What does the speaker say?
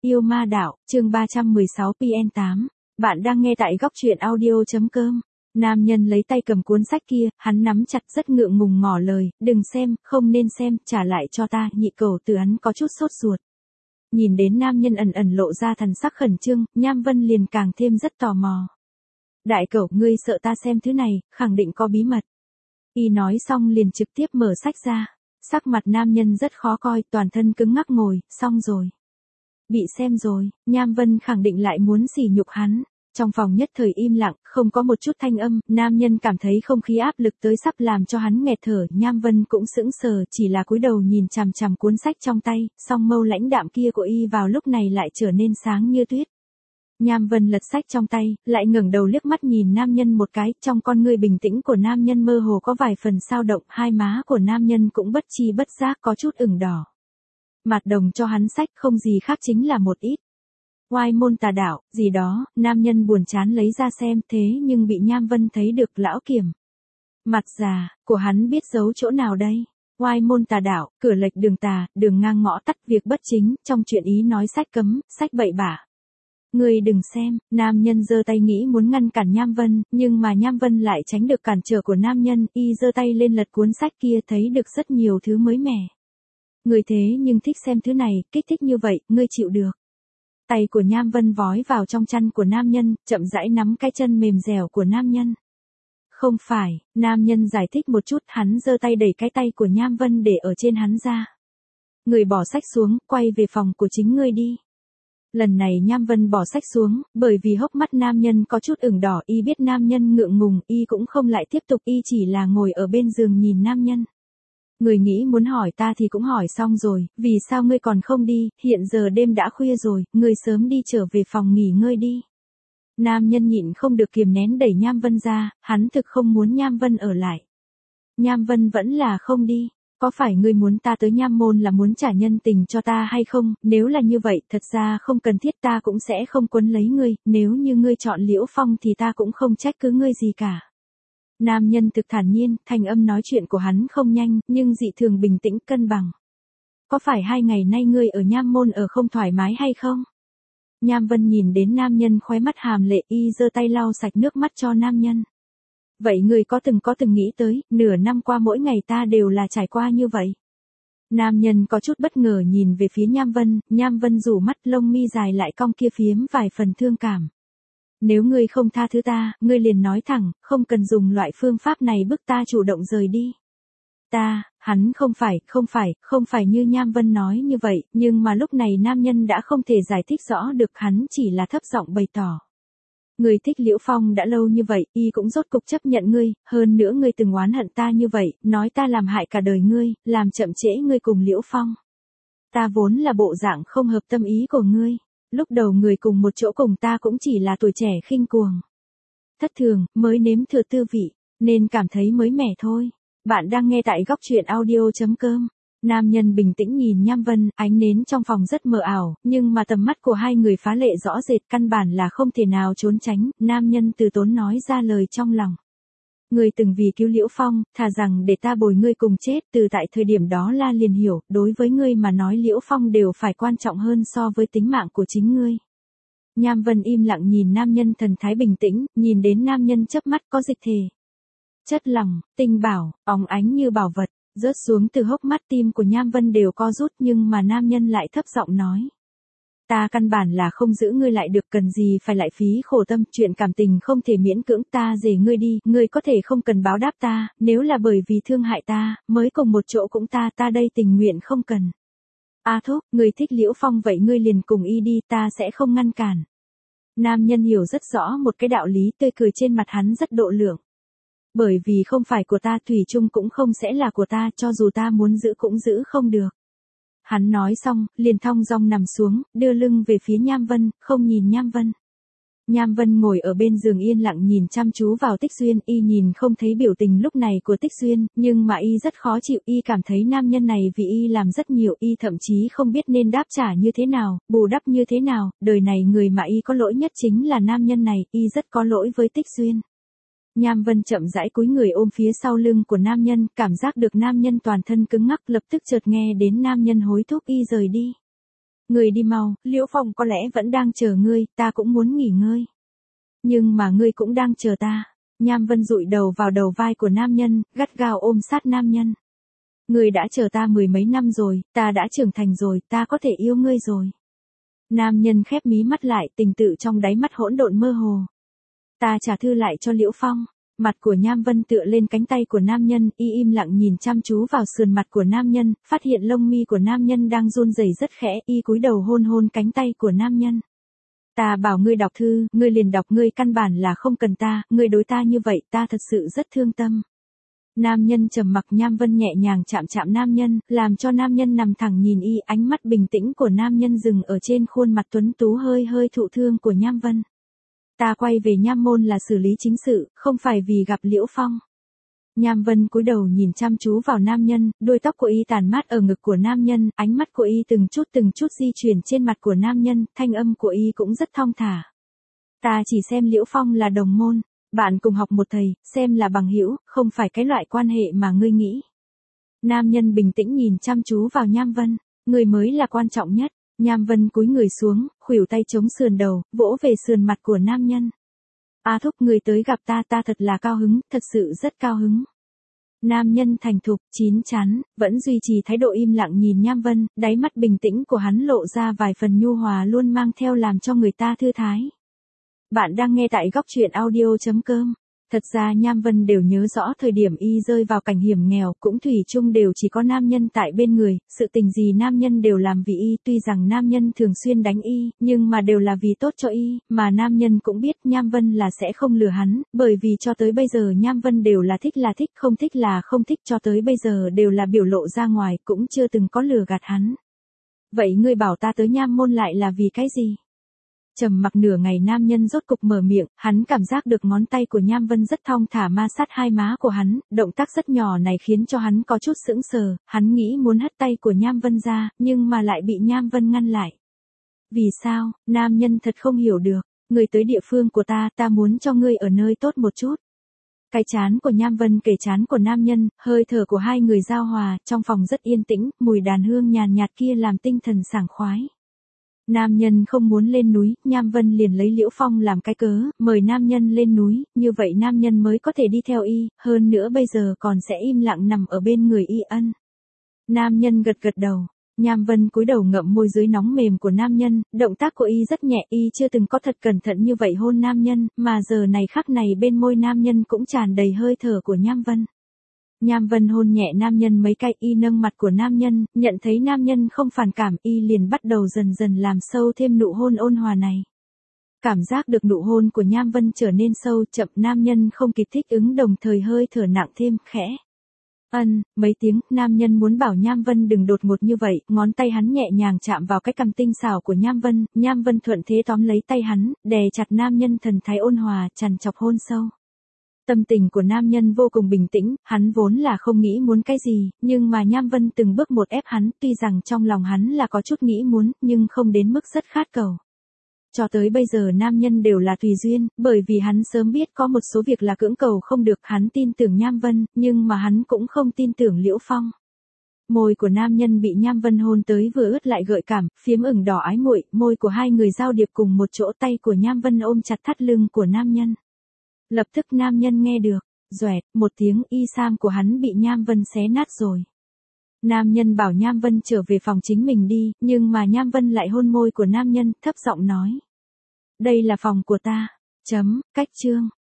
Yêu ma đạo, chương 316 PN8. Bạn đang nghe tại góc truyện audio.com. Nam nhân lấy tay cầm cuốn sách kia, hắn nắm chặt rất ngượng ngùng ngỏ lời, đừng xem, không nên xem, trả lại cho ta, nhị cầu từ hắn có chút sốt ruột. Nhìn đến nam nhân ẩn ẩn lộ ra thần sắc khẩn trương, Nham Vân liền càng thêm rất tò mò. Đại cẩu, ngươi sợ ta xem thứ này, khẳng định có bí mật. Y nói xong liền trực tiếp mở sách ra. Sắc mặt nam nhân rất khó coi, toàn thân cứng ngắc ngồi, xong rồi. Bị xem rồi, Nham Vân khẳng định lại muốn sỉ nhục hắn. Trong phòng nhất thời im lặng, không có một chút thanh âm, nam nhân cảm thấy không khí áp lực tới sắp làm cho hắn nghẹt thở, Nham Vân cũng sững sờ, chỉ là cúi đầu nhìn chằm chằm cuốn sách trong tay, song mâu lãnh đạm kia của y vào lúc này lại trở nên sáng như tuyết. Nham Vân lật sách trong tay, lại ngẩng đầu liếc mắt nhìn nam nhân một cái, trong con ngươi bình tĩnh của nam nhân mơ hồ có vài phần xao động, hai má của nam nhân cũng bất chi bất giác có chút ửng đỏ. Mặt đồng cho hắn sách không gì khác chính là một ít oai môn tà đạo, gì đó, nam nhân buồn chán lấy ra xem, thế nhưng bị Nham Vân thấy được lão kiểm. Mặt già, của hắn biết giấu chỗ nào đây? Oai môn tà đạo, cửa lệch đường tà, đường ngang ngõ tắt, việc bất chính, trong chuyện ý nói sách cấm, sách bậy bạ. Ngươi đừng xem, nam nhân giơ tay nghĩ muốn ngăn cản Nham Vân, nhưng mà Nham Vân lại tránh được cản trở của nam nhân, y giơ tay lên lật cuốn sách kia thấy được rất nhiều thứ mới mẻ. Ngươi thế nhưng thích xem thứ này, kích thích như vậy, ngươi chịu được. Tay của Nham Vân vói vào trong chăn của nam nhân, chậm rãi nắm cái chân mềm dẻo của nam nhân. Không phải, nam nhân giải thích một chút, hắn giơ tay đẩy cái tay của Nham Vân để ở trên hắn ra. Người bỏ sách xuống, quay về phòng của chính ngươi đi. Lần này Nham Vân bỏ sách xuống, bởi vì hốc mắt nam nhân có chút ửng đỏ, y biết nam nhân ngượng ngùng, y cũng không lại tiếp tục, y chỉ là ngồi ở bên giường nhìn nam nhân. Người nghĩ muốn hỏi ta thì cũng hỏi xong rồi, vì sao ngươi còn không đi, hiện giờ đêm đã khuya rồi, ngươi sớm đi trở về phòng nghỉ ngơi đi. Nam nhân nhịn không được kiềm nén đẩy Nham Vân ra, hắn thực không muốn Nham Vân ở lại. Nham Vân vẫn là không đi. Có phải ngươi muốn ta tới Nham môn là muốn trả nhân tình cho ta hay không, nếu là như vậy, thật ra không cần thiết, ta cũng sẽ không quấn lấy ngươi, nếu như ngươi chọn Liễu Phong thì ta cũng không trách cứ ngươi gì cả. Nam nhân thực thản nhiên, thanh âm nói chuyện của hắn không nhanh, nhưng dị thường bình tĩnh cân bằng. Có phải 2 ngày nay ngươi ở Nham môn ở không thoải mái hay không? Nham Vân nhìn đến nam nhân khóe mắt hàm lệ, y giơ tay lau sạch nước mắt cho nam nhân. Vậy ngươi có từng nghĩ tới, nửa năm qua mỗi ngày ta đều là trải qua như vậy. Nam nhân có chút bất ngờ nhìn về phía Nham Vân rủ mắt, lông mi dài lại cong kia phiếm vài phần thương cảm. Nếu ngươi không tha thứ ta, ngươi liền nói thẳng, không cần dùng loại phương pháp này bức ta chủ động rời đi. Hắn không phải như Nham Vân nói như vậy, nhưng mà lúc này nam nhân đã không thể giải thích rõ được, hắn chỉ là thấp giọng bày tỏ. Ngươi thích Liễu Phong đã lâu như vậy, y cũng rốt cục chấp nhận ngươi, hơn nữa ngươi từng oán hận ta như vậy, nói ta làm hại cả đời ngươi, làm chậm trễ ngươi cùng Liễu Phong. Ta vốn là bộ dạng không hợp tâm ý của ngươi, lúc đầu người cùng một chỗ cùng ta cũng chỉ là tuổi trẻ khinh cuồng. Thất thường, mới nếm thử tư vị, nên cảm thấy mới mẻ thôi. Bạn đang nghe tại góc truyện audio.com. Nam nhân bình tĩnh nhìn Nham Vân, ánh nến trong phòng rất mờ ảo, nhưng mà tầm mắt của hai người phá lệ rõ rệt, căn bản là không thể nào trốn tránh, nam nhân từ tốn nói ra lời trong lòng. Ngươi từng vì cứu Liễu Phong, thà rằng để ta bồi ngươi cùng chết, từ tại thời điểm đó la liền hiểu, đối với ngươi mà nói Liễu Phong đều phải quan trọng hơn so với tính mạng của chính ngươi. Nham Vân im lặng nhìn nam nhân thần thái bình tĩnh, nhìn đến nam nhân chớp mắt có dịch thể. Chất lỏng, tinh bảo, óng ánh như bảo vật, rớt xuống từ hốc mắt, tim của Nham Vân đều co rút, nhưng mà nam nhân lại thấp giọng nói. Ta căn bản là không giữ ngươi lại được, cần gì phải lại phí khổ tâm, chuyện cảm tình không thể miễn cưỡng, ta rể ngươi đi, ngươi có thể không cần báo đáp ta, nếu là bởi vì thương hại ta, mới cùng một chỗ cũng ta đây tình nguyện không cần. Thúc, ngươi thích Liễu Phong vậy ngươi liền cùng y đi, ta sẽ không ngăn cản. Nam nhân hiểu rất rõ một cái đạo lý, tươi cười trên mặt hắn rất độ lượng. Bởi vì không phải của ta, thủy chung cũng không sẽ là của ta, cho dù ta muốn giữ cũng giữ không được. Hắn nói xong, liền thong dong nằm xuống, đưa lưng về phía Nham Vân, không nhìn Nham Vân. Nham Vân ngồi ở bên giường yên lặng nhìn chăm chú vào Tích Xuyên, y nhìn không thấy biểu tình lúc này của Tích Xuyên, nhưng mà y rất khó chịu, y cảm thấy nam nhân này vì y làm rất nhiều, y thậm chí không biết nên đáp trả như thế nào, bù đắp như thế nào, đời này người mà y có lỗi nhất chính là nam nhân này, y rất có lỗi với Tích Xuyên. Nham Vân chậm rãi cúi người ôm phía sau lưng của nam nhân, cảm giác được nam nhân toàn thân cứng ngắc, lập tức chợt nghe đến nam nhân hối thúc y rời đi. Ngươi đi mau, Liễu Phong có lẽ vẫn đang chờ ngươi, ta cũng muốn nghỉ ngơi. Nhưng mà ngươi cũng đang chờ ta. Nham Vân dụi đầu vào đầu vai của nam nhân, gắt gao ôm sát nam nhân. Ngươi đã chờ ta 10 mấy năm rồi, ta đã trưởng thành rồi, ta có thể yêu ngươi rồi. Nam nhân khép mí mắt lại, tình tự trong đáy mắt hỗn độn mơ hồ. Ta trả thư lại cho Liễu Phong. Mặt của Nham Vân tựa lên cánh tay của nam nhân, y im lặng nhìn chăm chú vào sườn mặt của nam nhân, phát hiện lông mi của nam nhân đang run rẩy rất khẽ, y cúi đầu hôn hôn cánh tay của nam nhân. Ta bảo ngươi đọc thư, ngươi liền đọc, ngươi căn bản là không cần ta, ngươi đối ta như vậy, ta thật sự rất thương tâm. Nam nhân trầm mặc, Nham Vân nhẹ nhàng chạm chạm nam nhân, làm cho nam nhân nằm thẳng nhìn y, ánh mắt bình tĩnh của nam nhân dừng ở trên khuôn mặt tuấn tú hơi hơi thụ thương của Nham Vân. Ta quay về Nham môn là xử lý chính sự, không phải vì gặp Liễu Phong. Nham Vân cúi đầu nhìn chăm chú vào nam nhân, đuôi tóc của y tàn mát ở ngực của nam nhân, ánh mắt của y từng chút di chuyển trên mặt của nam nhân, thanh âm của y cũng rất thong thả. Ta chỉ xem Liễu Phong là đồng môn, bạn cùng học một thầy, xem là bằng hữu, không phải cái loại quan hệ mà ngươi nghĩ. Nam nhân bình tĩnh nhìn chăm chú vào Nham Vân, người mới là quan trọng nhất. Nham Vân cúi người xuống, khuỷu tay chống sườn đầu, vỗ về sườn mặt của nam nhân. A thúc, người tới gặp ta, ta thật là cao hứng, thật sự rất cao hứng. Nam nhân thành thục, chín chắn, vẫn duy trì thái độ im lặng nhìn Nham Vân, đáy mắt bình tĩnh của hắn lộ ra vài phần nhu hòa luôn mang theo làm cho người ta thư thái. Bạn đang nghe tại góc truyện audio.com. Thật ra Nham Vân đều nhớ rõ thời điểm y rơi vào cảnh hiểm nghèo, cũng thủy chung đều chỉ có nam nhân tại bên người, sự tình gì nam nhân đều làm vì y, tuy rằng nam nhân thường xuyên đánh y, nhưng mà đều là vì tốt cho y, mà nam nhân cũng biết Nham Vân là sẽ không lừa hắn, bởi vì cho tới bây giờ Nham Vân đều là thích, không thích là không thích, cho tới bây giờ đều là biểu lộ ra ngoài, cũng chưa từng có lừa gạt hắn. Vậy ngươi bảo ta tới Nham môn lại là vì cái gì? Trầm mặc nửa ngày, nam nhân rốt cục mở miệng, hắn cảm giác được ngón tay của Nham Vân rất thong thả ma sát hai má của hắn, động tác rất nhỏ này khiến cho hắn có chút sững sờ, hắn nghĩ muốn hất tay của Nham Vân ra, nhưng mà lại bị Nham Vân ngăn lại. Vì sao? Nam nhân thật không hiểu được, người tới địa phương của ta, ta muốn cho ngươi ở nơi tốt một chút. Cái trán của Nham Vân kề trán của nam nhân, hơi thở của hai người giao hòa, trong phòng rất yên tĩnh, mùi đàn hương nhàn nhạt kia làm tinh thần sảng khoái. Nam nhân không muốn lên núi, Nham Vân liền lấy Liễu Phong làm cái cớ, mời nam nhân lên núi, như vậy nam nhân mới có thể đi theo y, hơn nữa bây giờ còn sẽ im lặng nằm ở bên người y ân. Nam nhân gật gật đầu, Nham Vân cúi đầu ngậm môi dưới nóng mềm của nam nhân, động tác của y rất nhẹ, y chưa từng có thật cẩn thận như vậy hôn nam nhân, mà giờ này khắc này bên môi nam nhân cũng tràn đầy hơi thở của Nham Vân. Nham Vân hôn nhẹ nam nhân mấy cái, y nâng mặt của nam nhân, nhận thấy nam nhân không phản cảm, y liền bắt đầu dần dần làm sâu thêm nụ hôn ôn hòa này. Cảm giác được nụ hôn của Nham Vân trở nên sâu chậm, nam nhân không kịp thích ứng, đồng thời hơi thở nặng thêm, khẽ. Mấy tiếng, nam nhân muốn bảo Nham Vân đừng đột ngột như vậy, ngón tay hắn nhẹ nhàng chạm vào cái cằm tinh xảo của Nham Vân thuận thế tóm lấy tay hắn, đè chặt nam nhân, thần thái ôn hòa, trằn trọc hôn sâu. Tâm tình của nam nhân vô cùng bình tĩnh, hắn vốn là không nghĩ muốn cái gì, nhưng mà Nham Vân từng bước một ép hắn, tuy rằng trong lòng hắn là có chút nghĩ muốn, nhưng không đến mức rất khát cầu. Cho tới bây giờ nam nhân đều là tùy duyên, bởi vì hắn sớm biết có một số việc là cưỡng cầu không được, hắn tin tưởng Nham Vân, nhưng mà hắn cũng không tin tưởng Liễu Phong. Môi của nam nhân bị Nham Vân hôn tới vừa ướt lại gợi cảm, phiếm ửng đỏ ái muội, môi của hai người giao điệp cùng một chỗ, tay của Nham Vân ôm chặt thắt lưng của nam nhân. Lập tức nam nhân nghe được, doẹt, một tiếng, y sam của hắn bị Nham Vân xé nát rồi. Nam nhân bảo Nham Vân trở về phòng chính mình đi, nhưng mà Nham Vân lại hôn môi của nam nhân, thấp giọng nói. Đây là phòng của ta. Cách chương.